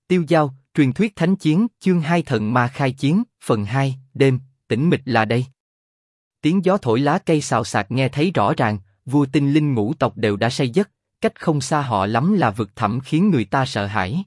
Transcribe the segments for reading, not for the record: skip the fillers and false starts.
Tiêu Dao, truyền thuyết thánh chiến, chương 2 thần ma khai chiến, phần 2, đêm, tĩnh mịch là đây. Tiếng gió thổi lá cây xào xạc nghe thấy rõ ràng, vua tinh linh ngũ tộc đều đã say giấc, cách không xa họ lắm là vực thẳm khiến người ta sợ hãi.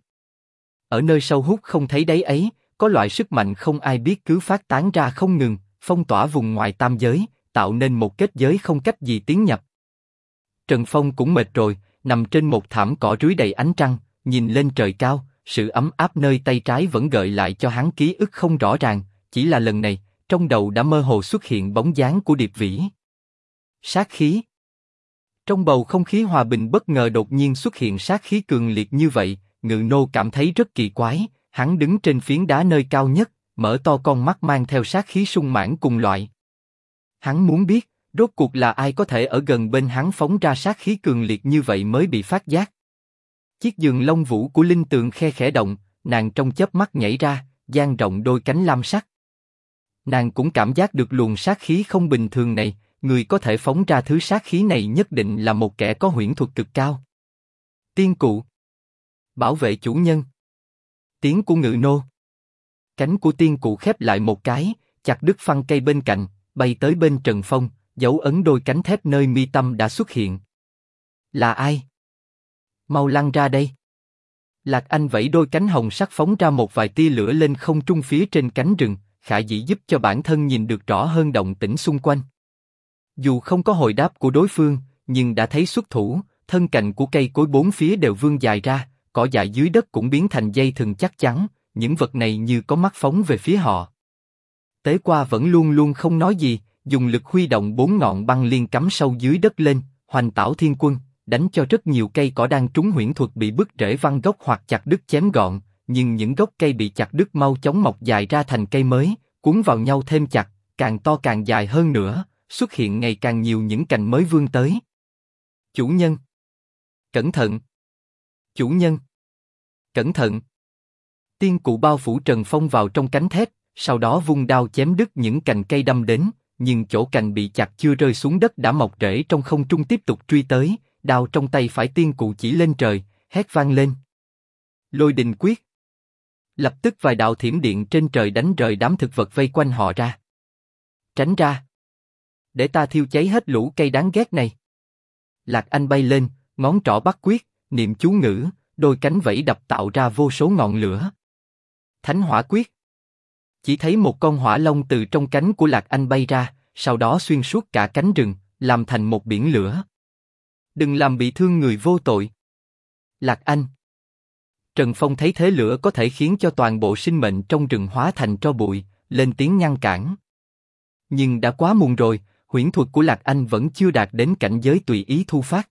Ở nơi sâu hút không thấy đáy ấy, có loại sức mạnh không ai biết cứ phát tán ra không ngừng, phong tỏa vùng ngoài tam giới, tạo nên một kết giới không cách gì tiến nhập. Trần Phong cũng mệt rồi, nằm trên một thảm cỏ rưới đầy ánh trăng, nhìn lên trời cao, sự ấm áp nơi tay trái vẫn gợi lại cho hắn ký ức không rõ ràng, chỉ là lần này, trong đầu đã mơ hồ xuất hiện bóng dáng của Điệp Vĩ. Sát khí. Trong bầu không khí hòa bình bất ngờ đột nhiên xuất hiện sát khí cường liệt như vậy, Ngự Nô cảm thấy rất kỳ quái, hắn đứng trên phiến đá nơi cao nhất, mở to con mắt mang theo sát khí sung mãn cùng loại. Hắn muốn biết, rốt cuộc là ai có thể ở gần bên hắn phóng ra sát khí cường liệt như vậy mới bị phát giác. Chiếc giường lông vũ của Linh Tường khe khẽ động, nàng trong chớp mắt nhảy ra, dang rộng đôi cánh lam sắc. Nàng cũng cảm giác được luồng sát khí không bình thường này, người có thể phóng ra thứ sát khí này nhất định là một kẻ có huyễn thuật cực cao. Tiên cụ. Bảo vệ chủ nhân. Tiếng của Ngự Nô. Cánh của tiên cụ khép lại một cái, chặt đứt phăng cây bên cạnh, bay tới bên Trần Phong, dấu ấn đôi cánh thép nơi mi tâm đã xuất hiện. Là ai? Mau lăn ra đây. Lạc Anh vẫy đôi cánh hồng sắc phóng ra một vài tia lửa lên không trung phía trên cánh rừng, khả dĩ giúp cho bản thân nhìn được rõ hơn động tĩnh xung quanh. Dù không có hồi đáp của đối phương, nhưng đã thấy xuất thủ, thân cành của cây cối bốn phía đều vươn dài ra, cỏ dại dưới đất cũng biến thành dây thừng chắc chắn, những vật này như có mắt phóng về phía họ. Tế Qua vẫn luôn luôn không nói gì, dùng lực huy động 4 ngọn băng liên cắm sâu dưới đất lên, hoành tảo thiên quân, đánh cho rất nhiều cây cỏ đang trúng huyễn thuật bị bứt rễ văng gốc hoặc chặt đứt chém gọn, nhưng những gốc cây bị chặt đứt mau chóng mọc dài ra thành cây mới, cuốn vào nhau thêm chặt, càng to càng dài hơn nữa, xuất hiện ngày càng nhiều những cành mới vươn tới. Chủ nhân! Cẩn thận! Chủ nhân! Cẩn thận! Tiên cụ bao phủ Trần Phong vào trong cánh thép, sau đó vung đao chém đứt những cành cây đâm đến, nhưng chỗ cành bị chặt chưa rơi xuống đất đã mọc rễ trong không trung tiếp tục truy tới, đao trong tay phải tiên cụ chỉ lên trời, hét vang lên. Lôi đình quyết. Lập tức vài đạo thiểm điện trên trời đánh rời đám thực vật vây quanh họ ra. Tránh ra. Để ta thiêu cháy hết lũ cây đáng ghét này. Lạc Anh bay lên, ngón trỏ bắt quyết, niệm chú ngữ, đôi cánh vẫy đập tạo ra vô số ngọn lửa. Thánh hỏa quyết. Chỉ thấy một con hỏa long từ trong cánh của Lạc Anh bay ra, sau đó xuyên suốt cả cánh rừng, làm thành một biển lửa. Đừng làm bị thương người vô tội. Lạc Anh. Trần Phong thấy thế lửa có thể khiến cho toàn bộ sinh mệnh trong rừng hóa thành tro bụi, lên tiếng ngăn cản. Nhưng đã quá muộn rồi, huyễn thuật của Lạc Anh vẫn chưa đạt đến cảnh giới tùy ý thu phát.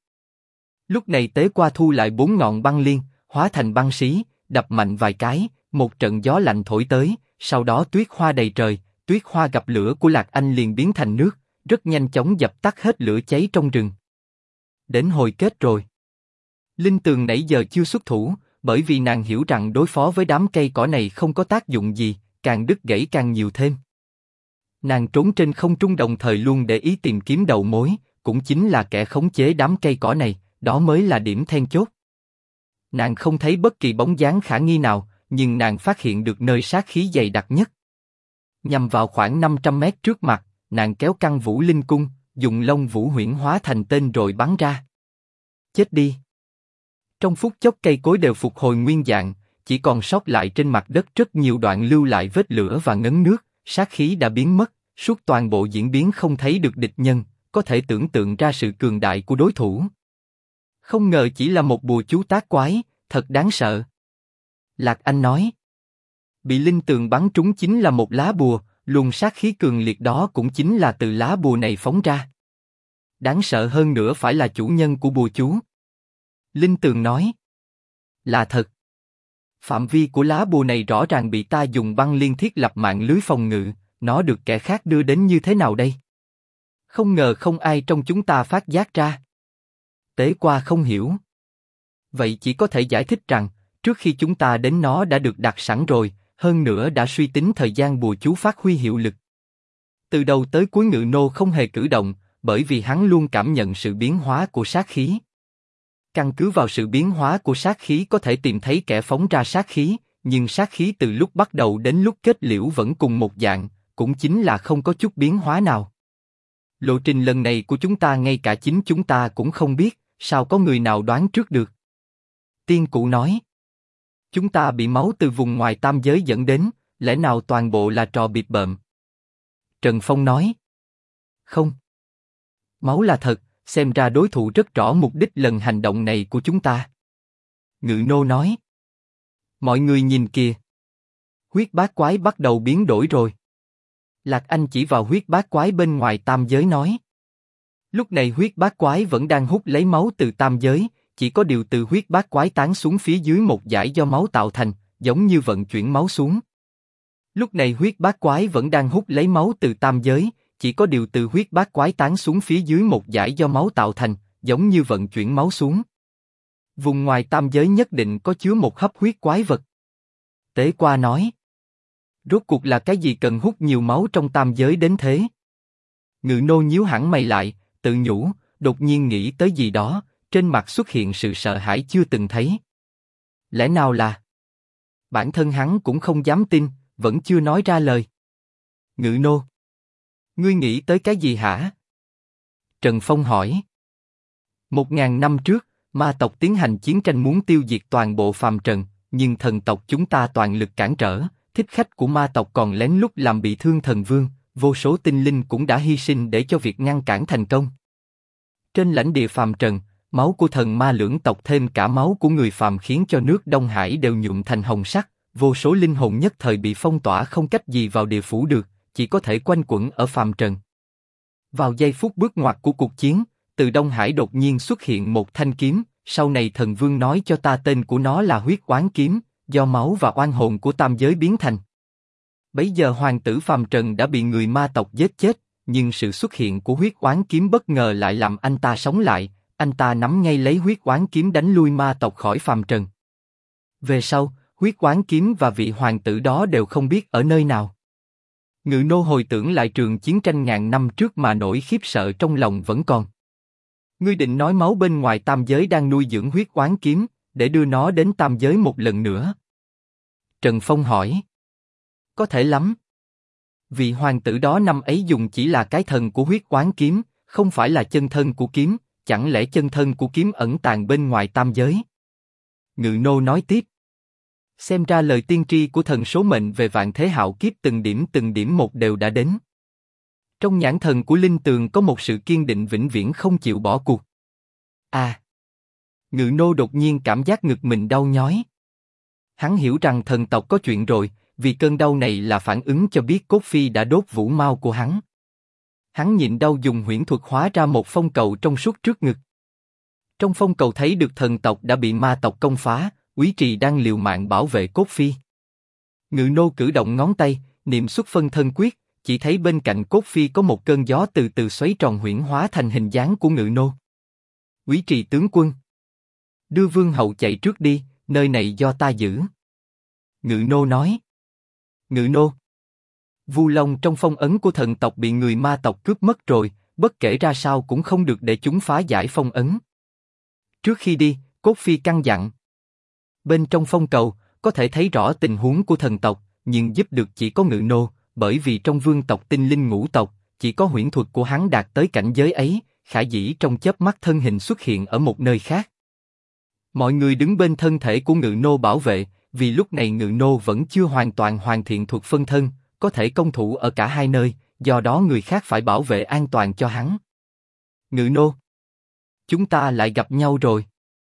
Lúc này Tế Qua thu lại 4 ngọn băng liên, hóa thành băng xí, đập mạnh vài cái, một trận gió lạnh thổi tới, sau đó tuyết hoa đầy trời, tuyết hoa gặp lửa của Lạc Anh liền biến thành nước, rất nhanh chóng dập tắt hết lửa cháy trong rừng. Đến hồi kết rồi. Linh Tường nãy giờ chưa xuất thủ, bởi vì nàng hiểu rằng đối phó với đám cây cỏ này không có tác dụng gì, càng đứt gãy càng nhiều thêm. Nàng trốn trên không trung đồng thời luôn để ý tìm kiếm đầu mối, cũng chính là kẻ khống chế đám cây cỏ này, đó mới là điểm then chốt. Nàng không thấy bất kỳ bóng dáng khả nghi nào, nhưng nàng phát hiện được nơi sát khí dày đặc nhất. Nhằm vào khoảng 500 mét trước mặt, nàng kéo căng Vũ Linh Cung, dùng lông vũ huyễn hóa thành tên rồi bắn ra. Chết đi! Trong phút chốc cây cối đều phục hồi nguyên dạng, chỉ còn sót lại trên mặt đất rất nhiều đoạn lưu lại vết lửa và ngấn nước, sát khí đã biến mất, suốt toàn bộ diễn biến không thấy được địch nhân, có thể tưởng tượng ra sự cường đại của đối thủ. Không ngờ chỉ là một bùa chú tác quái, thật đáng sợ. Lạc Anh nói. Bị Linh Tường bắn trúng chính là một lá bùa, luồng sát khí cường liệt đó cũng chính là từ lá bùa này phóng ra. Đáng sợ hơn nữa phải là chủ nhân của bùa chú. Linh Tường nói. Là thật. Phạm vi của lá bùa này rõ ràng bị ta dùng băng liên thiết lập mạng lưới phòng ngự, nó được kẻ khác đưa đến như thế nào đây? Không ngờ không ai trong chúng ta phát giác ra. Tế Qua không hiểu. Vậy chỉ có thể giải thích rằng, trước khi chúng ta đến nó đã được đặt sẵn rồi, hơn nữa đã suy tính thời gian bùa chú phát huy hiệu lực. Từ đầu tới cuối Ngự Nô không hề cử động, bởi vì hắn luôn cảm nhận sự biến hóa của sát khí. Căn cứ vào sự biến hóa của sát khí có thể tìm thấy kẻ phóng ra sát khí, nhưng sát khí từ lúc bắt đầu đến lúc kết liễu vẫn cùng một dạng, cũng chính là không có chút biến hóa nào. Lộ trình lần này của chúng ta ngay cả chính chúng ta cũng không biết, sao có người nào đoán trước được? Tiên Cụ nói. Chúng ta bị máu từ vùng ngoài tam giới dẫn đến, lẽ nào toàn bộ là trò bịp bợm? Trần Phong nói. Không. Máu là thật, xem ra đối thủ rất rõ mục đích lần hành động này của chúng ta. Ngự nô nói. Mọi người nhìn kìa. Huyết bát quái bắt đầu biến đổi rồi. Lạc Anh chỉ vào huyết bát quái bên ngoài tam giới nói. Lúc này huyết bát quái vẫn đang hút lấy máu từ tam giới, chỉ có điều từ huyết bát quái tán xuống phía dưới một dải do máu tạo thành, giống như vận chuyển máu xuống. Lúc này huyết bát quái vẫn đang hút lấy máu từ tam giới, chỉ có điều từ huyết bát quái tán xuống phía dưới một dải do máu tạo thành, giống như vận chuyển máu xuống. Vùng ngoài tam giới nhất định có chứa một hấp huyết quái vật. Tế Qua nói. Rốt cuộc là cái gì cần hút nhiều máu trong tam giới đến thế? Ngự nô nhíu hẳn mày lại, tự nhủ, đột nhiên nghĩ tới gì đó, trên mặt xuất hiện sự sợ hãi chưa từng thấy. Lẽ nào là... Bản thân hắn cũng không dám tin, vẫn chưa nói ra lời. Ngự nô. Ngươi nghĩ tới cái gì hả? Trần Phong hỏi. 1000 năm trước, ma tộc tiến hành chiến tranh muốn tiêu diệt toàn bộ phàm trần, nhưng thần tộc chúng ta toàn lực cản trở, thích khách của ma tộc còn lén lút làm bị thương thần vương, vô số tinh linh cũng đã hy sinh để cho việc ngăn cản thành công. Trên lãnh địa phàm trần, máu của thần ma lưỡng tộc thêm cả máu của người phàm khiến cho nước Đông Hải đều nhuộm thành hồng sắc, vô số linh hồn nhất thời bị phong tỏa không cách gì vào địa phủ được, chỉ có thể quanh quẩn ở phàm trần. Vào giây phút bước ngoặt của cuộc chiến, từ Đông Hải đột nhiên xuất hiện một thanh kiếm, sau này thần vương nói cho ta tên của nó là huyết oán kiếm, do máu và oan hồn của tam giới biến thành. Bấy giờ hoàng tử phàm trần đã bị người ma tộc giết chết, nhưng sự xuất hiện của huyết oán kiếm bất ngờ lại làm anh ta sống lại, anh ta nắm ngay lấy huyết oán kiếm đánh lui ma tộc khỏi phàm trần. Về sau, huyết oán kiếm và vị hoàng tử đó đều không biết ở nơi nào. Ngự nô hồi tưởng lại trường chiến tranh ngàn năm trước mà nỗi khiếp sợ trong lòng vẫn còn. Ngươi định nói máu bên ngoài tam giới đang nuôi dưỡng huyết oán kiếm, để đưa nó đến tam giới một lần nữa? Trần Phong hỏi. Có thể lắm. Vị hoàng tử đó năm ấy dùng chỉ là cái thần của huyết oán kiếm, không phải là chân thân của kiếm, chẳng lẽ chân thân của kiếm ẩn tàng bên ngoài tam giới? Ngự nô nói tiếp. Xem ra lời tiên tri của thần số mệnh về vạn thế hạo kiếp từng điểm một đều đã đến. Trong nhãn thần của Linh Tường có một sự kiên định vĩnh viễn không chịu bỏ cuộc. À! Ngự nô đột nhiên cảm giác ngực mình đau nhói. Hắn hiểu rằng thần tộc có chuyện rồi, vì cơn đau này là phản ứng cho biết cốt phi đã đốt vũ mao của hắn. Hắn nhịn đau dùng huyễn thuật hóa ra một phong cầu trong suốt trước ngực. Trong phong cầu thấy được thần tộc đã bị ma tộc công phá, Úy Trì đang liều mạng bảo vệ cốt phi. Ngự nô cử động ngón tay, niệm xuất phân thân quyết, chỉ thấy bên cạnh cốt phi có một cơn gió từ từ xoáy tròn huyễn hóa thành hình dáng của Ngự nô. Úy Trì tướng quân, đưa vương hậu chạy trước đi, nơi này do ta giữ. Ngự nô nói. Ngự nô. Vu Long trong phong ấn của thần tộc bị người ma tộc cướp mất rồi, bất kể ra sao cũng không được để chúng phá giải phong ấn. Trước khi đi, cốt phi căn dặn. Bên trong phong cầu, có thể thấy rõ tình huống của thần tộc, nhưng giúp được chỉ có Ngự nô, bởi vì trong vương tộc tinh linh ngũ tộc, chỉ có huyễn thuật của hắn đạt tới cảnh giới ấy, khả dĩ trong chớp mắt thân hình xuất hiện ở một nơi khác. Mọi người đứng bên thân thể của Ngự nô bảo vệ, vì lúc này Ngự nô vẫn chưa hoàn toàn hoàn thiện thuật phân thân, có thể công thủ ở cả hai nơi, do đó người khác phải bảo vệ an toàn cho hắn. Ngự nô, chúng ta lại gặp nhau rồi.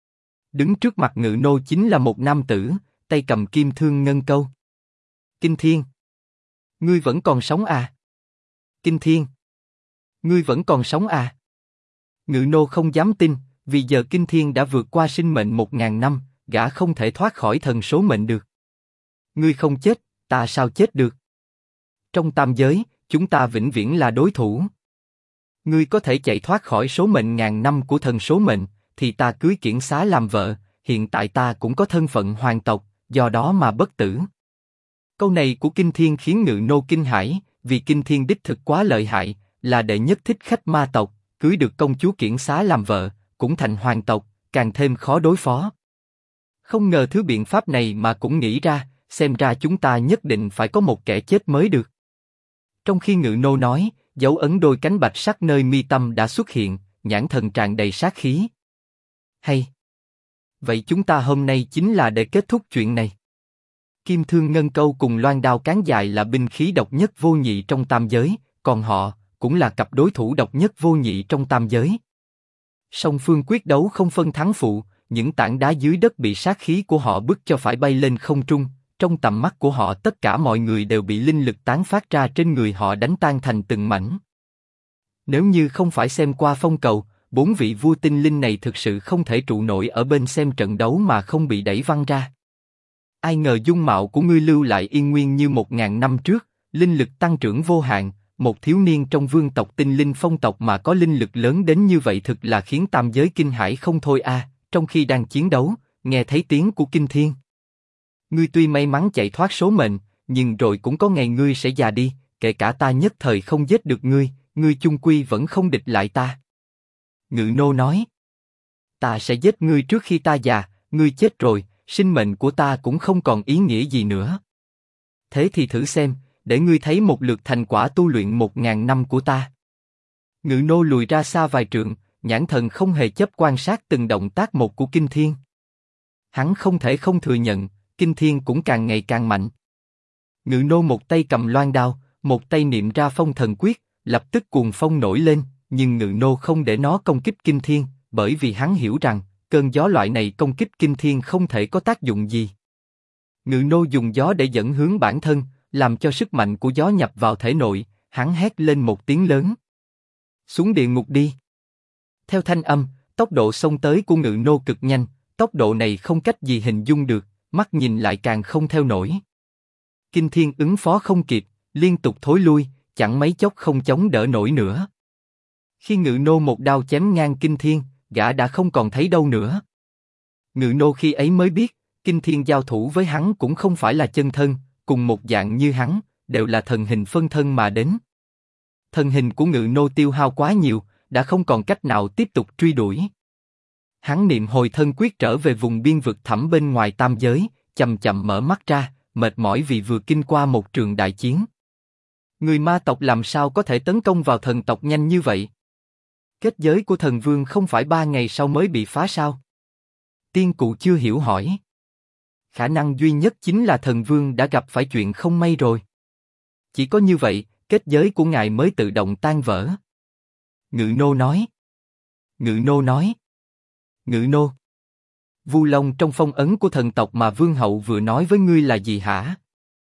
Đứng trước mặt Ngự nô chính là một nam tử, tay cầm kim thương ngân câu. Kinh Thiên, ngươi vẫn còn sống à? Kinh Thiên, ngươi vẫn còn sống à? Ngự nô không dám tin, vì giờ Kinh Thiên đã vượt qua sinh mệnh 1000 năm, gã không thể thoát khỏi thần số mệnh được. Ngươi không chết, ta sao chết được? Trong tam giới, chúng ta vĩnh viễn là đối thủ. Ngươi có thể chạy thoát khỏi số mệnh ngàn năm của thần số mệnh, thì ta cưới Kiển Xá làm vợ, hiện tại ta cũng có thân phận hoàng tộc, do đó mà bất tử. Câu này của Kinh Thiên khiến Ngự nô kinh hãi, vì Kinh Thiên đích thực quá lợi hại, là đệ nhất thích khách ma tộc, cưới được công chúa Kiển Xá làm vợ, cũng thành hoàng tộc, càng thêm khó đối phó. Không ngờ thứ biện pháp này mà cũng nghĩ ra, xem ra chúng ta nhất định phải có một kẻ chết mới được. Trong khi Ngự Nô nói, dấu ấn đôi cánh bạch sắc nơi mi tâm đã xuất hiện, nhãn thần tràn đầy sát khí. Hay. Vậy chúng ta hôm nay chính là để kết thúc chuyện này. Kim thương ngân câu cùng loan đao cán dài là binh khí độc nhất vô nhị trong tam giới, còn họ cũng là cặp đối thủ độc nhất vô nhị trong tam giới. Song phương quyết đấu không phân thắng phụ, những tảng đá dưới đất bị sát khí của họ bức cho phải bay lên không trung. Trong tầm mắt của họ tất cả mọi người đều bị linh lực tán phát ra trên người họ đánh tan thành từng mảnh. Nếu như không phải xem qua phong cầu, 4 vị vua tinh linh này thực sự không thể trụ nổi ở bên xem trận đấu mà không bị đẩy văng ra. Ai ngờ dung mạo của ngươi lưu lại yên nguyên như 1000 năm trước, linh lực tăng trưởng vô hạn, một thiếu niên trong vương tộc tinh linh phong tộc mà có linh lực lớn đến như vậy thực là khiến tam giới kinh hãi không thôi a. Trong khi đang chiến đấu, nghe thấy tiếng của Kinh Thiên. Ngươi tuy may mắn chạy thoát số mệnh, nhưng rồi cũng có ngày ngươi sẽ già đi, kể cả ta nhất thời không giết được ngươi, ngươi chung quy vẫn không địch lại ta. Ngự Nô nói, ta sẽ giết ngươi trước khi ta già, ngươi chết rồi, sinh mệnh của ta cũng không còn ý nghĩa gì nữa. Thế thì thử xem, để ngươi thấy một lượt thành quả tu luyện 1000 năm của ta. Ngự Nô lùi ra xa vài trượng, nhãn thần không hề chấp quan sát từng động tác một của Kinh Thiên. Hắn không thể không thừa nhận, Kinh Thiên cũng càng ngày càng mạnh. Ngự Nô một tay cầm loan đao, một tay niệm ra phong thần quyết, lập tức cuồng phong nổi lên, nhưng Ngự Nô không để nó công kích Kinh Thiên, bởi vì hắn hiểu rằng, cơn gió loại này công kích Kinh Thiên không thể có tác dụng gì. Ngự Nô dùng gió để dẫn hướng bản thân, làm cho sức mạnh của gió nhập vào thể nội, hắn hét lên một tiếng lớn. Xuống địa ngục đi. Theo thanh âm, tốc độ xông tới của Ngự Nô cực nhanh, tốc độ này không cách gì hình dung được, mắt nhìn lại càng không theo nổi. Kinh Thiên ứng phó không kịp, liên tục thối lui, chẳng mấy chốc không chống đỡ nổi nữa. Khi Ngự Nô một đao chém ngang Kinh Thiên, gã đã không còn thấy đâu nữa. Ngự Nô khi ấy mới biết, Kinh Thiên giao thủ với hắn cũng không phải là chân thân, cùng một dạng như hắn, đều là thần hình phân thân mà đến. Thần hình của Ngự Nô tiêu hao quá nhiều, đã không còn cách nào tiếp tục truy đuổi. Hắn niệm hồi thân quyết trở về vùng biên vực thẳm bên ngoài tam giới, chậm chậm mở mắt ra, mệt mỏi vì vừa kinh qua một trường đại chiến. Người ma tộc làm sao có thể tấn công vào thần tộc nhanh như vậy? Kết giới của thần vương không phải 3 ngày sau mới bị phá sao? Tiên Cụ chưa hiểu hỏi. Khả năng duy nhất chính là thần vương đã gặp phải chuyện không may rồi. Chỉ có như vậy, kết giới của ngài mới tự động tan vỡ. Ngự Nô nói. Ngự Nô nói. Ngự Nô. Vu Long trong phong ấn của thần tộc mà Vương Hậu vừa nói với ngươi là gì hả?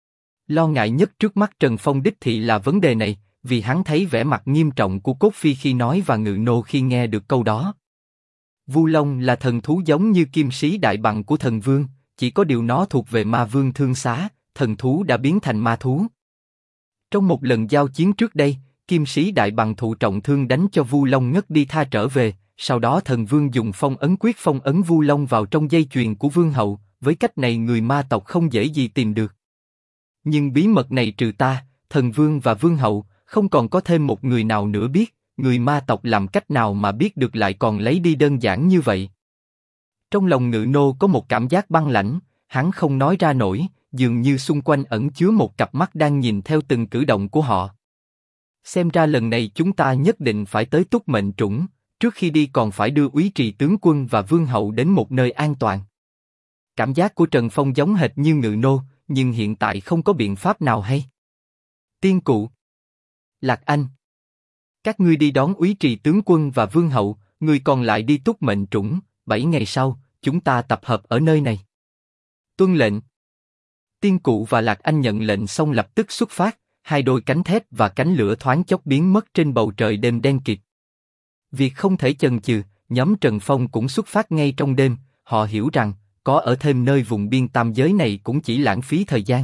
Lo ngại nhất trước mắt Trần Phong đích thị là vấn đề này, vì hắn thấy vẻ mặt nghiêm trọng của Cốt Phi khi nói và Ngự Nô khi nghe được câu đó. Vu Long là thần thú giống như Kim Sĩ Đại Bằng của thần vương, chỉ có điều nó thuộc về ma vương Thương Xá, thần thú đã biến thành ma thú. Trong một lần giao chiến trước đây, Kim Sĩ Đại Bằng thụ trọng thương đánh cho Vu Long ngất đi tha trở về, sau đó thần vương dùng phong ấn quyết phong ấn Vu Long vào trong dây chuyền của Vương Hậu, với cách này người ma tộc không dễ gì tìm được. Nhưng bí mật này trừ ta, thần vương và Vương Hậu, không còn có thêm một người nào nữa biết, người ma tộc làm cách nào mà biết được lại còn lấy đi đơn giản như vậy. Trong lòng Ngự Nô có một cảm giác băng lãnh, hắn không nói ra nổi, dường như xung quanh ẩn chứa một cặp mắt đang nhìn theo từng cử động của họ. Xem ra lần này chúng ta nhất định phải tới Túc Mệnh Trũng, trước khi đi còn phải đưa úy trì tướng quân và Vương Hậu đến một nơi an toàn. Cảm giác của Trần Phong giống hệt như Ngự Nô, nhưng hiện tại không có biện pháp nào hay. Tiên Cụ, Lạc Anh, các ngươi đi đón úy trì tướng quân và Vương Hậu, người còn lại đi Túc Mệnh Trũng, 7 ngày sau, chúng ta tập hợp ở nơi này. Tuân lệnh. Tiên Cụ và Lạc Anh nhận lệnh xong lập tức xuất phát, hai đôi cánh thép và cánh lửa thoáng chốc biến mất trên bầu trời đêm đen kịt. Việc không thể chần chừ, nhóm Trần Phong cũng xuất phát ngay trong đêm, họ hiểu rằng, có ở thêm nơi vùng biên tam giới này cũng chỉ lãng phí thời gian.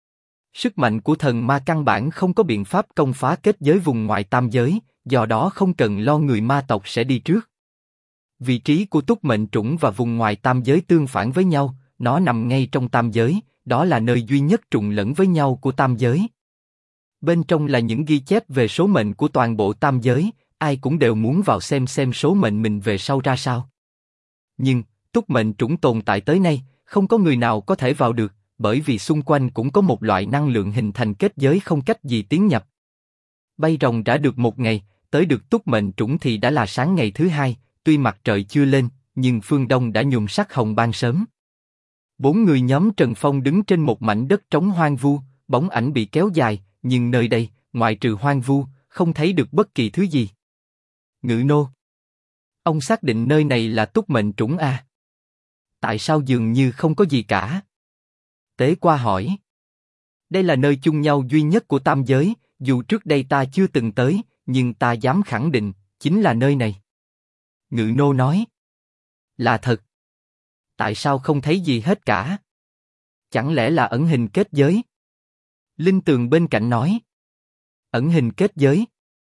Sức mạnh của thần ma căn bản không có biện pháp công phá kết giới vùng ngoại tam giới, do đó không cần lo người ma tộc sẽ đi trước. Vị trí của Túc Mệnh Trũng và vùng ngoài tam giới tương phản với nhau, nó nằm ngay trong tam giới, đó là nơi duy nhất trùng lẫn với nhau của tam giới. Bên trong là những ghi chép về số mệnh của toàn bộ tam giới, ai cũng đều muốn vào xem số mệnh mình về sau ra sao. Nhưng, túc mệnh trũng tồn tại tới nay, không có người nào có thể vào được, bởi vì xung quanh cũng có một loại năng lượng hình thành kết giới không cách gì tiến nhập. Bay ròng rã được một ngày, tới được túc mệnh trũng thì đã là sáng ngày thứ hai, tuy mặt trời chưa lên, nhưng phương đông đã nhuộm sắc hồng ban sớm. 4 người nhóm Trần Phong đứng trên một mảnh đất trống hoang vu, bóng ảnh bị kéo dài, nhưng nơi đây, ngoại trừ hoang vu, không thấy được bất kỳ thứ gì. Ngự nô. Ông xác định nơi này là túc mệnh trũng à? Tại sao dường như không có gì cả? Tế Qua hỏi. Đây là nơi chung nhau duy nhất của tam giới, dù trước đây ta chưa từng tới, nhưng ta dám khẳng định, chính là nơi này. Ngự nô nói. Là thật. Tại sao không thấy gì hết cả? Chẳng lẽ là ẩn hình kết giới? Linh Tường bên cạnh nói. Ẩn hình kết giới?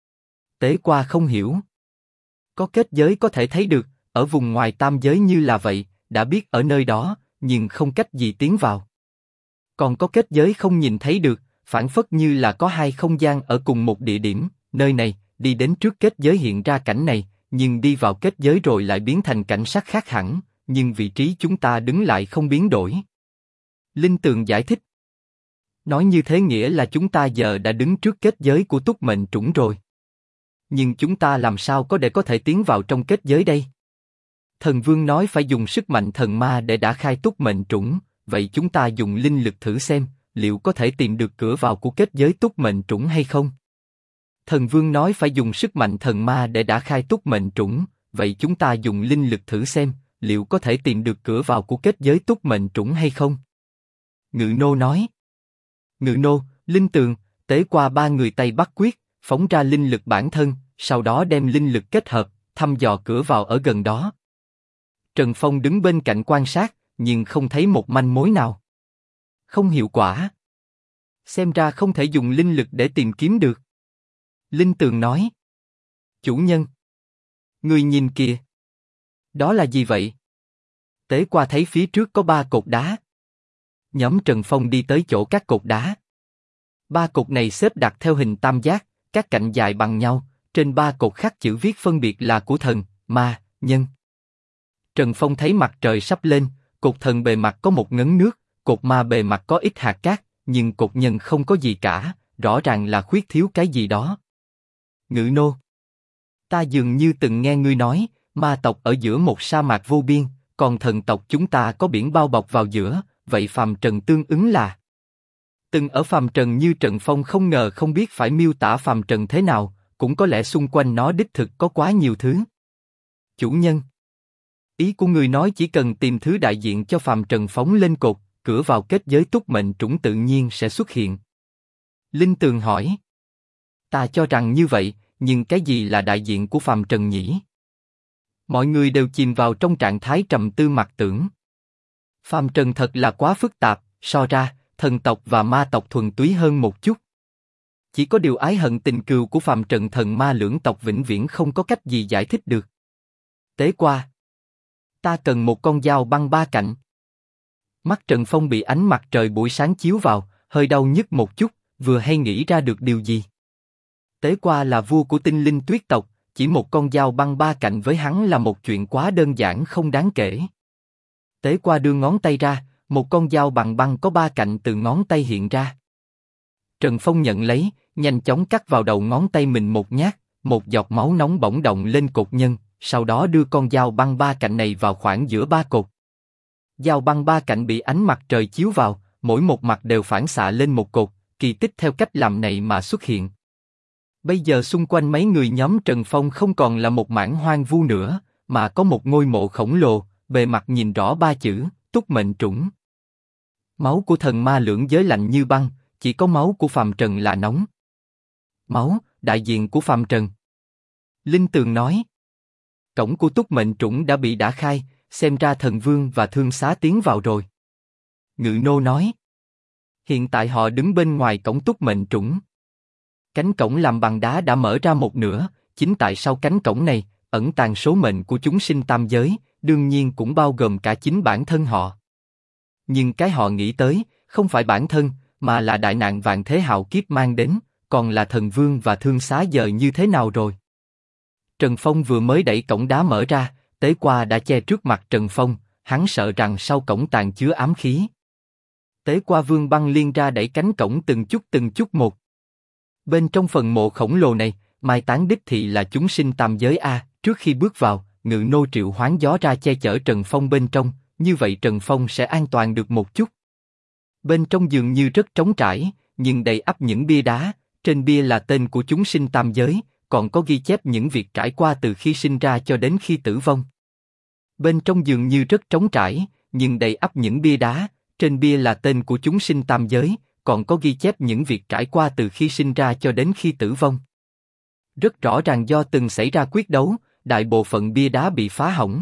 Tế Qua không hiểu. Có kết giới có thể thấy được, ở vùng ngoài tam giới như là vậy, đã biết ở nơi đó, nhưng không cách gì tiến vào. Còn có kết giới không nhìn thấy được, phản phất như là có hai không gian ở cùng một địa điểm, nơi này, đi đến trước kết giới hiện ra cảnh này, nhưng đi vào kết giới rồi lại biến thành cảnh sắc khác hẳn, nhưng vị trí chúng ta đứng lại không biến đổi. Linh Tường giải thích. Nói như thế nghĩa là chúng ta giờ đã đứng trước kết giới của túc mệnh trũng rồi. Nhưng chúng ta làm sao có thể tiến vào trong kết giới đây? Thần Vương nói phải dùng sức mạnh thần ma để đả khai túc mệnh trũng, vậy chúng ta dùng linh lực thử xem, liệu có thể tìm được cửa vào của kết giới túc mệnh trũng hay không? Thần Vương nói phải dùng sức mạnh thần ma để đả khai túc mệnh trũng, vậy chúng ta dùng linh lực thử xem, liệu có thể tìm được cửa vào của kết giới túc mệnh trũng hay không? Ngự nô nói. Ngự nô, Linh Tường, Tế Qua ba người tay bắt quyết, phóng ra linh lực bản thân, sau đó đem linh lực kết hợp, thăm dò cửa vào ở gần đó. Trần Phong đứng bên cạnh quan sát, nhưng không thấy một manh mối nào. Không hiệu quả. Xem ra không thể dùng linh lực để tìm kiếm được. Linh Tường nói. Chủ nhân. Người nhìn kìa. Đó là gì vậy? Tế Qua thấy phía trước có 3 cột đá. Nhóm Trần Phong đi tới chỗ các cột đá. 3 cột này xếp đặt theo hình tam giác, các cạnh dài bằng nhau, trên 3 cột khắc chữ viết phân biệt là của thần, ma, nhân. Trần Phong thấy mặt trời sắp lên, cột thần bề mặt có một ngấn nước, cột ma bề mặt có ít hạt cát, nhưng cột nhân không có gì cả, rõ ràng là khuyết thiếu cái gì đó. Ngự nô. Ta dường như từng nghe ngươi nói, ma tộc ở giữa một sa mạc vô biên, còn thần tộc chúng ta có biển bao bọc vào giữa, vậy phàm trần tương ứng là... Từng ở phàm trần như Trần Phong không ngờ không biết phải miêu tả phàm trần thế nào, cũng có lẽ xung quanh nó đích thực có quá nhiều thứ. Chủ nhân. Ý của người nói chỉ cần tìm thứ đại diện cho phàm trần phóng lên cột, cửa vào kết giới túc mệnh trũng tự nhiên sẽ xuất hiện. Linh Tường hỏi. Ta cho rằng như vậy, nhưng cái gì là đại diện của phàm trần nhỉ? Mọi người đều chìm vào trong trạng thái trầm tư mặc tưởng. Phàm trần thật là quá phức tạp, so ra, thần tộc và ma tộc thuần túy hơn một chút. Chỉ có điều ái hận tình cừu của phàm trần thần ma lưỡng tộc vĩnh viễn không có cách gì giải thích được. Tế Qua. Ta cần một con dao băng 3 cạnh. Mắt Trần Phong bị ánh mặt trời buổi sáng chiếu vào, hơi đau nhức một chút, vừa hay nghĩ ra được điều gì. Tế Qua là vua của tinh linh tuyết tộc, chỉ một con dao băng 3 cạnh với hắn là một chuyện quá đơn giản không đáng kể. Tế Qua đưa ngón tay ra, một con dao bằng băng có 3 cạnh từ ngón tay hiện ra. Trần Phong nhận lấy, nhanh chóng cắt vào đầu ngón tay mình một nhát, một giọt máu nóng bỗng động lên cột nhân, sau đó đưa con dao băng 3 cạnh này vào khoảng giữa 3 cột. Dao băng 3 cạnh bị ánh mặt trời chiếu vào, mỗi một mặt đều phản xạ lên một cột, kỳ tích theo cách làm này mà xuất hiện. Bây giờ xung quanh mấy người nhóm Trần Phong không còn là một mảng hoang vu nữa, mà có một ngôi mộ khổng lồ, bề mặt nhìn rõ 3 chữ, túc mệnh trũng. Máu của thần ma lưỡng giới lạnh như băng, chỉ có máu của phàm trần là nóng. Máu, đại diện của phàm trần. Linh Tường nói. Cổng của túc mệnh trũng đã bị đả khai, xem ra thần vương và thương xá tiến vào rồi. Ngự nô nói. Hiện tại họ đứng bên ngoài cổng túc mệnh trũng. Cánh cổng làm bằng đá đã mở ra một nửa, chính tại sau cánh cổng này, ẩn tàng số mệnh của chúng sinh tam giới, đương nhiên cũng bao gồm cả chính bản thân họ. Nhưng cái họ nghĩ tới, không phải bản thân, mà là đại nạn vạn thế hạo kiếp mang đến, còn là thần vương và thương xá giờ như thế nào rồi. Trần Phong vừa mới đẩy cổng đá mở ra, Tế qua đã che trước mặt Trần Phong, hắn sợ rằng sau cổng tàng chứa ám khí. Tế qua Vương Băng Liên ra đẩy cánh cổng từng chút một. Bên trong phần mộ khổng lồ này, mai táng đích thị là chúng sinh tam giới a. Trước khi bước vào, Ngự Nô triệu hoán gió ra che chở Trần Phong bên trong, như vậy Trần Phong sẽ an toàn được một chút. Bên trong dường như rất trống trải, nhưng đầy ắp những bia đá. Trên bia là tên của chúng sinh tam giới, còn có ghi chép những việc trải qua từ khi sinh ra cho đến khi tử vong. Bên trong dường như rất trống trải, nhưng đầy ắp những bia đá. Trên bia là tên của chúng sinh tam giới, còn có ghi chép những việc trải qua từ khi sinh ra cho đến khi tử vong. Rất rõ ràng do từng xảy ra quyết đấu, đại bộ phận bia đá bị phá hỏng.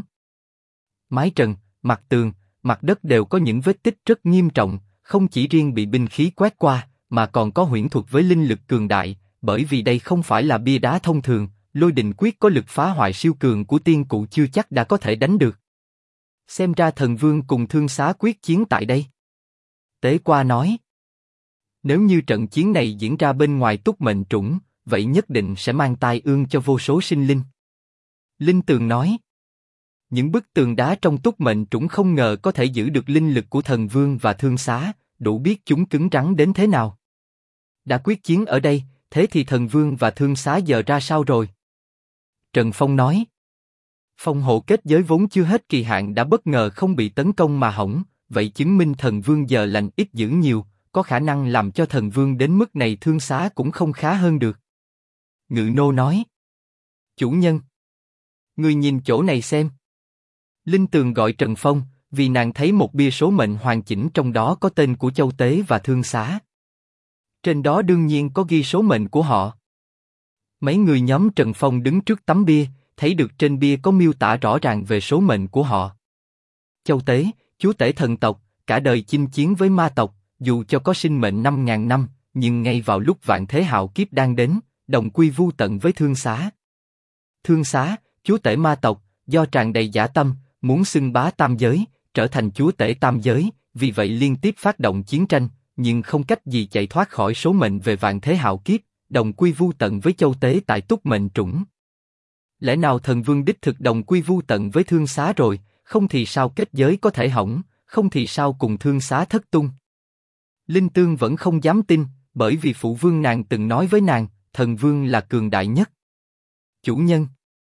Mái trần, mặt tường, mặt đất đều có những vết tích rất nghiêm trọng, không chỉ riêng bị binh khí quét qua, mà còn có huyễn thuật với linh lực cường đại, bởi vì đây không phải là bia đá thông thường, lôi đình quyết có lực phá hoại siêu cường của tiên cụ chưa chắc đã có thể đánh được. Xem ra thần vương cùng thương xá quyết chiến tại đây. Tế qua nói, nếu như trận chiến này diễn ra bên ngoài túc mệnh trũng, vậy nhất định sẽ mang tai ương cho vô số sinh linh. Linh Tường nói, những bức tường đá trong túc mệnh trũng không ngờ có thể giữ được linh lực của thần vương và thương xá, đủ biết chúng cứng rắn đến thế nào. Đã quyết chiến ở đây, thế thì thần vương và thương xá giờ ra sao rồi? Trần Phong nói, phong hộ kết giới vốn chưa hết kỳ hạn đã bất ngờ không bị tấn công mà hỏng, vậy chứng minh thần vương giờ lành ít dữ nhiều, có khả năng làm cho thần vương đến mức này thương xá cũng không khá hơn được. Ngự Nô nói, chủ nhân, ngươi nhìn chỗ này xem. Linh Tường gọi Trần Phong, vì nàng thấy một bia số mệnh hoàn chỉnh trong đó có tên của Châu Tế và Thương Xá. Trên đó đương nhiên có ghi số mệnh của họ. Mấy người nhóm Trần Phong đứng trước tấm bia, thấy được trên bia có miêu tả rõ ràng về số mệnh của họ. Châu Tế, chúa tể thần tộc, cả đời chinh chiến với ma tộc, dù cho có sinh mệnh 5.000 năm, nhưng ngay vào lúc vạn thế hạo kiếp đang đến, đồng quy vu tận với Thương Xá. Thương Xá, chúa tể ma tộc, do tràn đầy dã tâm, muốn xưng bá tam giới, trở thành chúa tể tam giới, vì vậy liên tiếp phát động chiến tranh, nhưng không cách gì chạy thoát khỏi số mệnh về vạn thế hạo kiếp, đồng quy vu tận với Châu Tế tại túc mệnh trũng. Lẽ nào thần vương đích thực đồng quy vu tận với Thương Xá rồi, không thì sao kết giới có thể hỏng, không thì sao cùng Thương Xá thất tung. Linh Tương vẫn không dám tin, bởi vì phụ vương nàng từng nói với nàng, thần vương là cường đại nhất. Chủ nhân,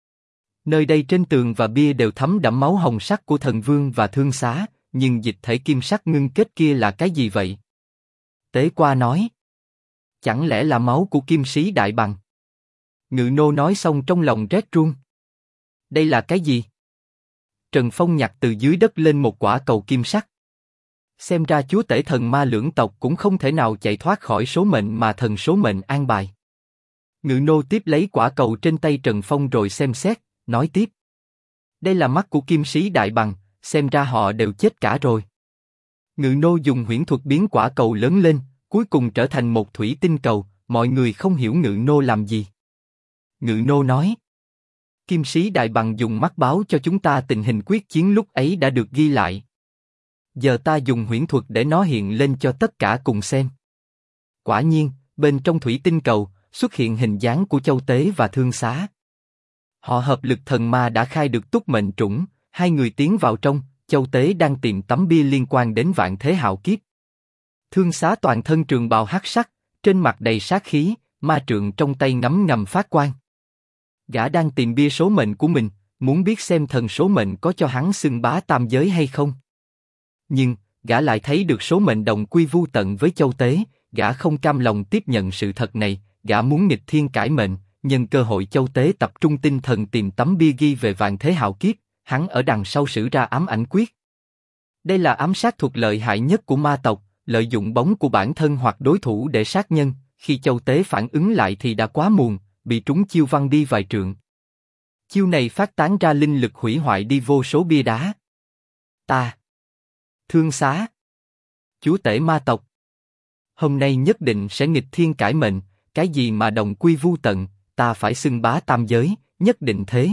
nơi đây trên tường và bia đều thấm đẫm máu hồng sắc của thần vương và Thương Xá, nhưng dịch thể kim sắc ngưng kết kia là cái gì vậy? Tế qua nói, chẳng lẽ là máu của Kim Sĩ Đại Bằng? Ngự Nô nói xong trong lòng rét run. Đây là cái gì? Trần Phong nhặt từ dưới đất lên một quả cầu kim sắc. Xem ra chúa tể thần ma lưỡng tộc cũng không thể nào chạy thoát khỏi số mệnh mà thần số mệnh an bài. Ngự Nô tiếp lấy quả cầu trên tay Trần Phong rồi xem xét, nói tiếp. Đây là mắt của Kim Sĩ Đại Bằng, xem ra họ đều chết cả rồi. Ngự Nô dùng huyễn thuật biến quả cầu lớn lên, cuối cùng trở thành một thủy tinh cầu, mọi người không hiểu Ngự Nô làm gì. Ngự Nô nói, Kim Sĩ Đại Bằng dùng mắt báo cho chúng ta tình hình quyết chiến lúc ấy đã được ghi lại. Giờ ta dùng huyễn thuật để nó hiện lên cho tất cả cùng xem. Quả nhiên, bên trong thủy tinh cầu, xuất hiện hình dáng của Châu Tế và Thương Xá. Họ hợp lực thần ma đã khai được túc mệnh trũng, hai người tiến vào trong, Châu Tế đang tìm tấm bia liên quan đến vạn thế hạo kiếp. Thương Xá toàn thân trường bào hắc sắc, trên mặt đầy sát khí, ma trượng trong tay ngấm ngầm phát quang. Gã đang tìm bia số mệnh của mình, muốn biết xem thần số mệnh có cho hắn xưng bá tam giới hay không. Nhưng, gã lại thấy được số mệnh đồng quy vu tận với Châu Tế, gã không cam lòng tiếp nhận sự thật này, gã muốn nghịch thiên cải mệnh, nhân cơ hội Châu Tế tập trung tinh thần tìm tấm bia ghi về vạn thế hạo kiếp, hắn ở đằng sau sử ra ám ảnh quyết. Đây là ám sát thuật lợi hại nhất của ma tộc, lợi dụng bóng của bản thân hoặc đối thủ để sát nhân, khi Châu Tế phản ứng lại thì đã quá muộn, bị trúng chiêu văng đi vài trượng. Chiêu này phát tán ra linh lực hủy hoại đi vô số bia đá. Ta, Thương Xá, chúa tể ma tộc, hôm nay nhất định sẽ nghịch thiên cải mệnh, cái gì mà đồng quy vu tận, ta phải xưng bá tam giới, nhất định thế.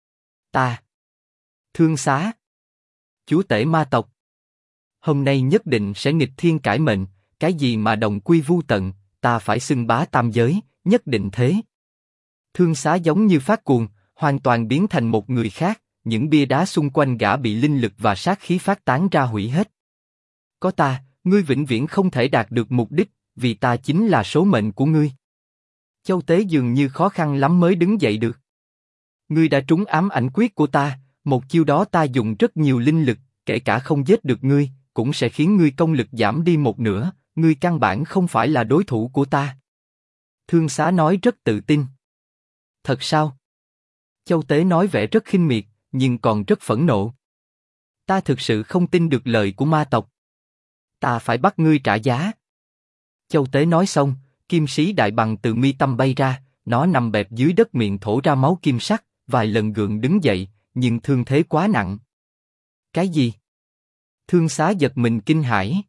Ta, Thương Xá, chúa tể ma tộc, hôm nay nhất định sẽ nghịch thiên cải mệnh, cái gì mà đồng quy vu tận, ta phải xưng bá tam giới, nhất định thế. Thương Xá giống như phát cuồng, hoàn toàn biến thành một người khác, những bia đá xung quanh gã bị linh lực và sát khí phát tán ra hủy hết. Có ta, ngươi vĩnh viễn không thể đạt được mục đích, vì ta chính là số mệnh của ngươi. Châu Tế dường như khó khăn lắm mới đứng dậy được. Ngươi đã trúng ám ảnh quyết của ta, một chiêu đó ta dùng rất nhiều linh lực, kể cả không giết được ngươi, cũng sẽ khiến ngươi công lực giảm đi một nửa, ngươi căn bản không phải là đối thủ của ta. Thương Xá nói rất tự tin. Thật sao? Châu Tế nói vẻ rất khinh miệt, nhưng còn rất phẫn nộ. Ta thực sự không tin được lời của ma tộc. Ta phải bắt ngươi trả giá. Châu Tế nói xong, kim sĩ đại bằng từ mi tâm bay ra, nó nằm bẹp dưới đất miệng thổ ra máu kim sắc, vài lần gượng đứng dậy, nhưng thương thế quá nặng. Cái gì? Thương Xá giật mình kinh hãi.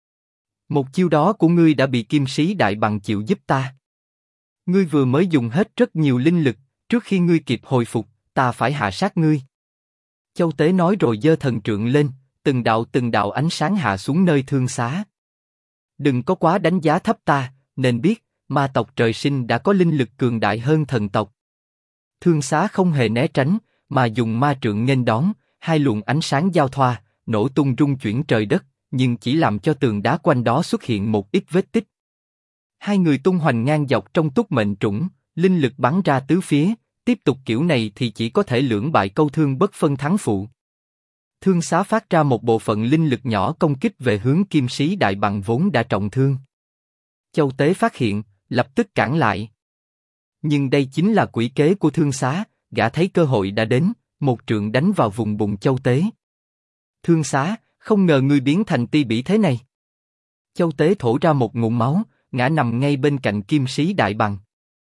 Một chiêu đó của ngươi đã bị kim sĩ đại bằng chịu giúp ta. Ngươi vừa mới dùng hết rất nhiều linh lực, trước khi ngươi kịp hồi phục, ta phải hạ sát ngươi. Châu Tế nói rồi giơ thần trượng lên, từng đạo ánh sáng hạ xuống nơi Thương Xá. Đừng có quá đánh giá thấp ta, nên biết, ma tộc trời sinh đã có linh lực cường đại hơn thần tộc. Thương Xá không hề né tránh, mà dùng ma trượng nghênh đón, hai luồng ánh sáng giao thoa, nổ tung rung chuyển trời đất, nhưng chỉ làm cho tường đá quanh đó xuất hiện một ít vết tích. Hai người tung hoành ngang dọc trong túc mệnh trũng, linh lực bắn ra tứ phía, tiếp tục kiểu này thì chỉ có thể lưỡng bại câu thương bất phân thắng phụ. Thương Xá phát ra một bộ phận linh lực nhỏ công kích về hướng kim sĩ đại bằng vốn đã trọng thương. Châu Tế phát hiện, lập tức cản lại. Nhưng đây chính là quỷ kế của Thương Xá, gã thấy cơ hội đã đến, một trượng đánh vào vùng bụng Châu Tế. Thương Xá, không ngờ ngươi biến thành ti bỉ thế này. Châu Tế thổ ra một ngụm máu, ngã nằm ngay bên cạnh kim sĩ đại bằng.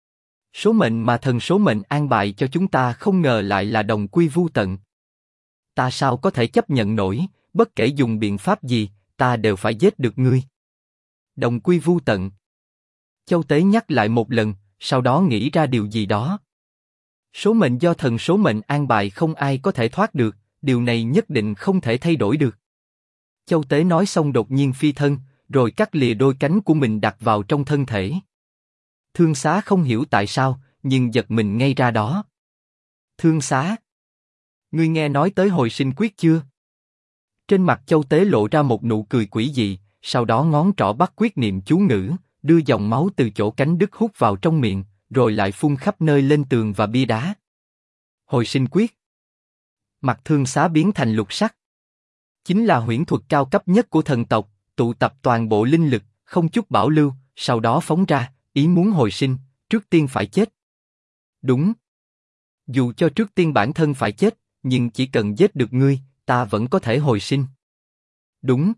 Số mệnh mà thần số mệnh an bài cho chúng ta không ngờ lại là đồng quy vu tận. Ta sao có thể chấp nhận nổi, bất kể dùng biện pháp gì, ta đều phải giết được ngươi. Đồng quy vu tận. Châu Tế nhắc lại một lần, sau đó nghĩ ra điều gì đó. Số mệnh do thần số mệnh an bài không ai có thể thoát được, điều này nhất định không thể thay đổi được. Châu Tế nói xong đột nhiên phi thân, rồi cắt lìa đôi cánh của mình đặt vào trong thân thể. Thương Xá không hiểu tại sao, nhưng giật mình ngay ra đó. Thương Xá, ngươi nghe nói tới hồi sinh quyết chưa? Trên mặt Châu Tế lộ ra một nụ cười quỷ dị, sau đó ngón trỏ bắt quyết niệm chú ngữ, đưa dòng máu từ chỗ cánh đứt hút vào trong miệng, rồi lại phun khắp nơi lên tường và bia đá. Hồi sinh quyết. Mặt Thương Xá biến thành lục sắc. Chính là huyễn thuật cao cấp nhất của thần tộc, tụ tập toàn bộ linh lực, không chút bảo lưu, sau đó phóng ra, ý muốn hồi sinh, trước tiên phải chết. Đúng. Dù cho trước tiên bản thân phải chết, nhưng chỉ cần giết được ngươi, ta vẫn có thể hồi sinh. Đúng.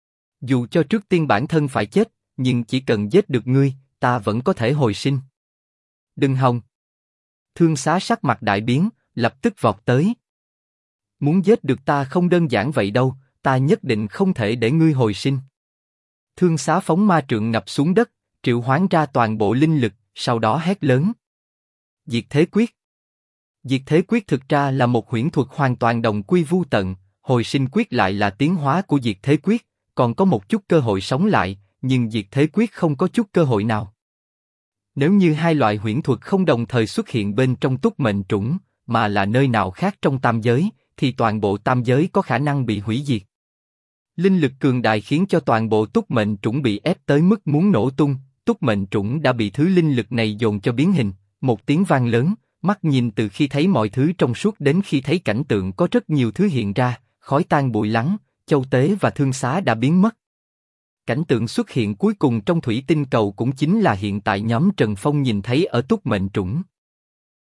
Dù cho trước tiên bản thân phải chết, nhưng chỉ cần giết được ngươi, ta vẫn có thể hồi sinh. Đừng hòng. Thương Xá sắc mặt đại biến, lập tức vọt tới. Muốn giết được ta không đơn giản vậy đâu, ta nhất định không thể để ngươi hồi sinh. Thương Xá phóng ma trượng ngập xuống đất, triệu hoán ra toàn bộ linh lực, sau đó hét lớn. Diệt thế quyết. Diệt thế quyết thực ra là một huyễn thuật hoàn toàn đồng quy vu tận, hồi sinh quyết lại là tiến hóa của diệt thế quyết, còn có một chút cơ hội sống lại, nhưng diệt thế quyết không có chút cơ hội nào. Nếu như hai loại huyễn thuật không đồng thời xuất hiện bên trong túc mệnh trũng, mà là nơi nào khác trong tam giới, thì toàn bộ tam giới có khả năng bị hủy diệt. Linh lực cường đại khiến cho toàn bộ túc mệnh trũng bị ép tới mức muốn nổ tung, túc mệnh trũng đã bị thứ linh lực này dồn cho biến hình, một tiếng vang lớn, mắt nhìn từ khi thấy mọi thứ trong suốt đến khi thấy cảnh tượng có rất nhiều thứ hiện ra, khói tan bụi lắng, Châu Tế và Thương Xá đã biến mất. Cảnh tượng xuất hiện cuối cùng trong thủy tinh cầu cũng chính là hiện tại nhóm Trần Phong nhìn thấy ở túc mệnh trũng.